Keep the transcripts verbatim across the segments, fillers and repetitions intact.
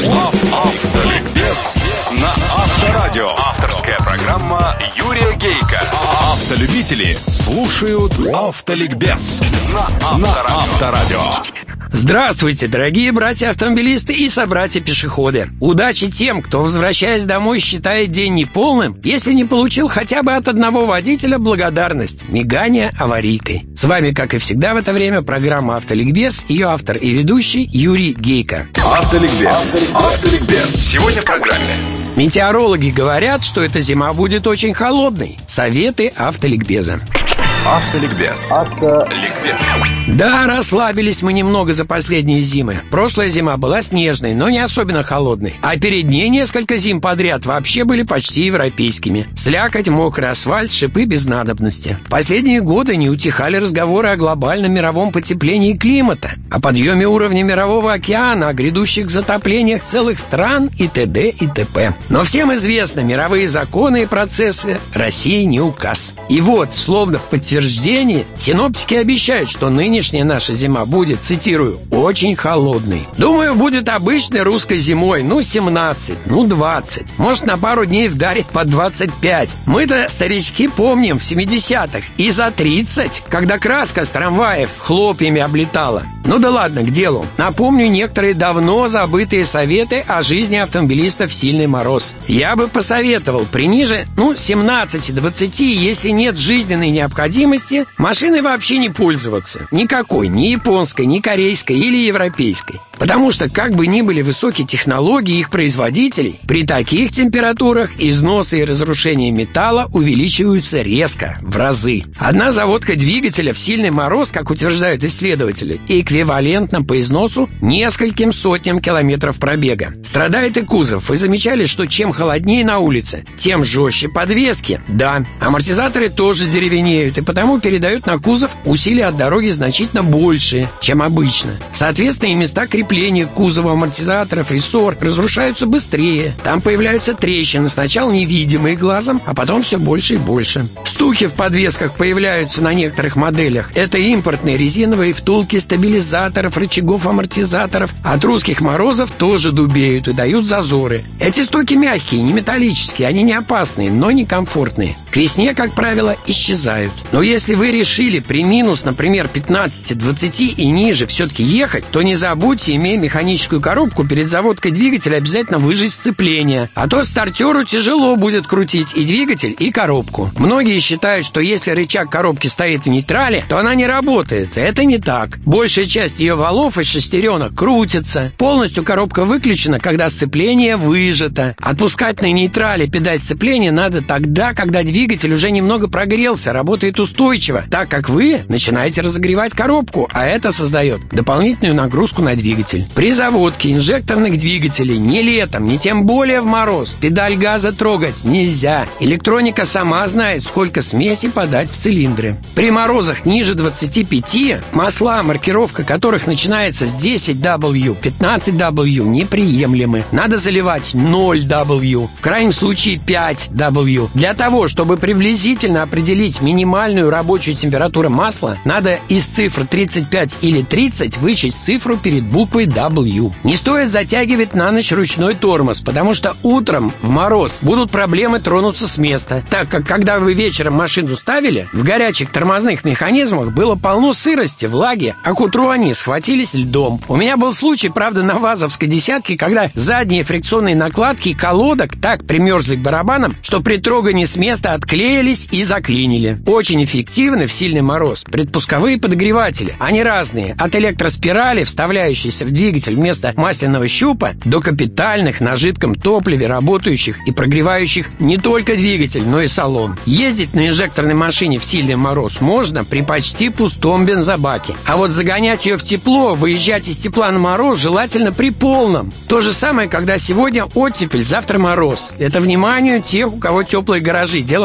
Автоликбез на Авторадио. Авторская программа Юрия Гейка. Автолюбители слушают Автоликбез на Авторадио. Здравствуйте, дорогие братья-автомобилисты и собратья-пешеходы. Удачи тем, кто, возвращаясь домой, считает день неполным, если не получил хотя бы от одного водителя благодарность — мигание аварийкой. С вами, как и всегда в это время, программа «Автоликбез», ее автор и ведущий Юрий Гейка. Автоликбез. Автоликбез. Сегодня в программе. Метеорологи говорят, что эта зима будет очень холодной. Советы автоликбеза. Автоликбез. Автоликбез. Да, расслабились мы немного за последние зимы. Прошлая зима была снежной, но не особенно холодной. А перед ней несколько зим подряд вообще были почти европейскими. Слякоть, мокрый асфальт, шипы без надобности. Последние годы не утихали разговоры о глобальном мировом потеплении климата, о подъеме уровня мирового океана, о грядущих затоплениях целых стран и т.д. и т.п. Но всем известно, мировые законы и процессы России не указ. И вот, словно в подтверждении, синоптики обещают, что ныне Нынешняя наша зима будет, цитирую, очень холодной. Думаю, будет обычной русской зимой, ну семнадцать, ну двадцать. Может, на пару дней вдарит по двадцать пять. Мы-то, старички, помним в семидесятых и за тридцать, когда краска с трамваев хлопьями облетала. Ну да ладно, к делу. Напомню некоторые давно забытые советы о жизни автомобилиста в сильный мороз. Я бы посоветовал при ниже, ну, семнадцати-двадцати, если нет жизненной необходимости, машиной вообще не пользоваться. Никакой, ни японской, ни корейской или европейской. Потому что, как бы ни были высокие технологии их производителей, при таких температурах износы и разрушение металла увеличиваются резко, в разы. Одна заводка двигателя в сильный мороз, как утверждают исследователи, эквивалентна по износу нескольким сотням километров пробега. Страдает и кузов. Вы замечали, что чем холоднее на улице, тем жестче подвески? Да, амортизаторы тоже деревенеют, и потому передают на кузов усилия от дороги значительно больше, чем обычно. Соответственно, и места крепления кузова, амортизаторов, рессор разрушаются быстрее. Там появляются трещины, сначала невидимые глазом, а потом все больше и больше. Стуки в подвесках появляются на некоторых моделях. Это импортные резиновые втулки стабилизаторов, рычагов амортизаторов. От русских морозов тоже дубеют и дают зазоры. Эти стуки мягкие, не металлические, они не опасные, но не комфортные. К весне, как правило, исчезают. Но если вы решили при минус, например, пятнадцати-двадцати и ниже все-таки ехать, то не забудьте, имея механическую коробку, перед заводкой двигателя обязательно выжать сцепление. А то стартеру тяжело будет крутить и двигатель, и коробку. Многие считают, что если рычаг коробки стоит в нейтрале, то она не работает. Это не так. Большая часть ее валов и шестеренок крутится. Полностью коробка выключена, когда сцепление выжато. Отпускать на нейтрале педаль сцепления надо тогда, когда двигатель уже немного прогрелся, работает устойчиво, так как вы начинаете разогревать коробку, а это создает дополнительную нагрузку на двигатель. При заводке инжекторных двигателей ни летом, ни тем более в мороз педаль газа трогать нельзя. Электроника сама знает, сколько смеси подать в цилиндры. При морозах ниже двадцати пяти масла, маркировка которых начинается с десять дабл ю, пятнадцать дабл ю, неприемлемы. Надо заливать ноль дабл ю, в крайнем случае пять дабл ю. Для того, чтобы приблизительно определить минимальную рабочую температуру масла, надо из цифр тридцать пять или тридцать вычесть цифру перед буквой дабл ю. Не стоит затягивать на ночь ручной тормоз, потому что утром в мороз будут проблемы тронуться с места, так как когда вы вечером машину ставили, в горячих тормозных механизмах было полно сырости, влаги, а к утру они схватились льдом. У меня был случай, правда, на ВАЗовской десятке, когда задние фрикционные накладки колодок так примерзли к барабанам, что при трогании с места отклеились и заклинили. Очень эффективны в сильный мороз предпусковые подогреватели. Они разные, от электроспирали, вставляющейся в двигатель вместо масляного щупа, до капитальных на жидком топливе, работающих и прогревающих не только двигатель, но и салон. Ездить на инжекторной машине в сильный мороз можно при почти пустом бензобаке. А вот загонять ее в тепло, выезжать из тепла на мороз желательно при полном. То же самое, когда сегодня оттепель, завтра мороз. Это вниманию тех, у кого теплые гаражи. Дело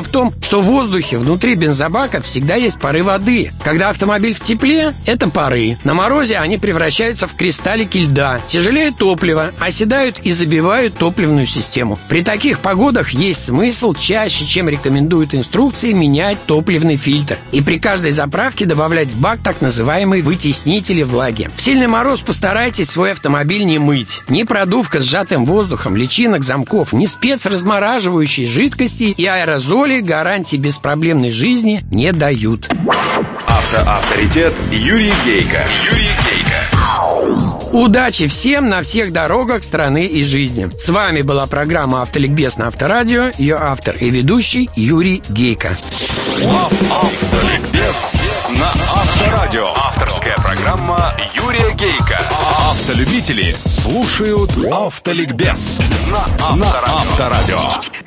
Дело в том, что в воздухе внутри бензобака всегда есть пары воды. Когда автомобиль в тепле, это пары. На морозе они превращаются в кристаллики льда. Тяжелее топлива, оседают и забивают топливную систему. При таких погодах есть смысл чаще, чем рекомендуют инструкции, менять топливный фильтр. И при каждой заправке добавлять в бак так называемые вытеснители влаги. В сильный мороз постарайтесь свой автомобиль не мыть. Ни продувка с сжатым воздухом, личинок замков, ни спецразмораживающей жидкости и аэрозоли гарантии беспроблемной жизни не дают. Автоавторитет Юрий Гейко. Юрий Гейко. Удачи всем на всех дорогах страны и жизни. С вами была программа «Автоликбез» на Авторадио. Ее автор и ведущий Юрий Гейко. Автоликбез на Авторадио. Авторская программа Юрия Гейко. Автолюбители слушают Автоликбез на Авторадио.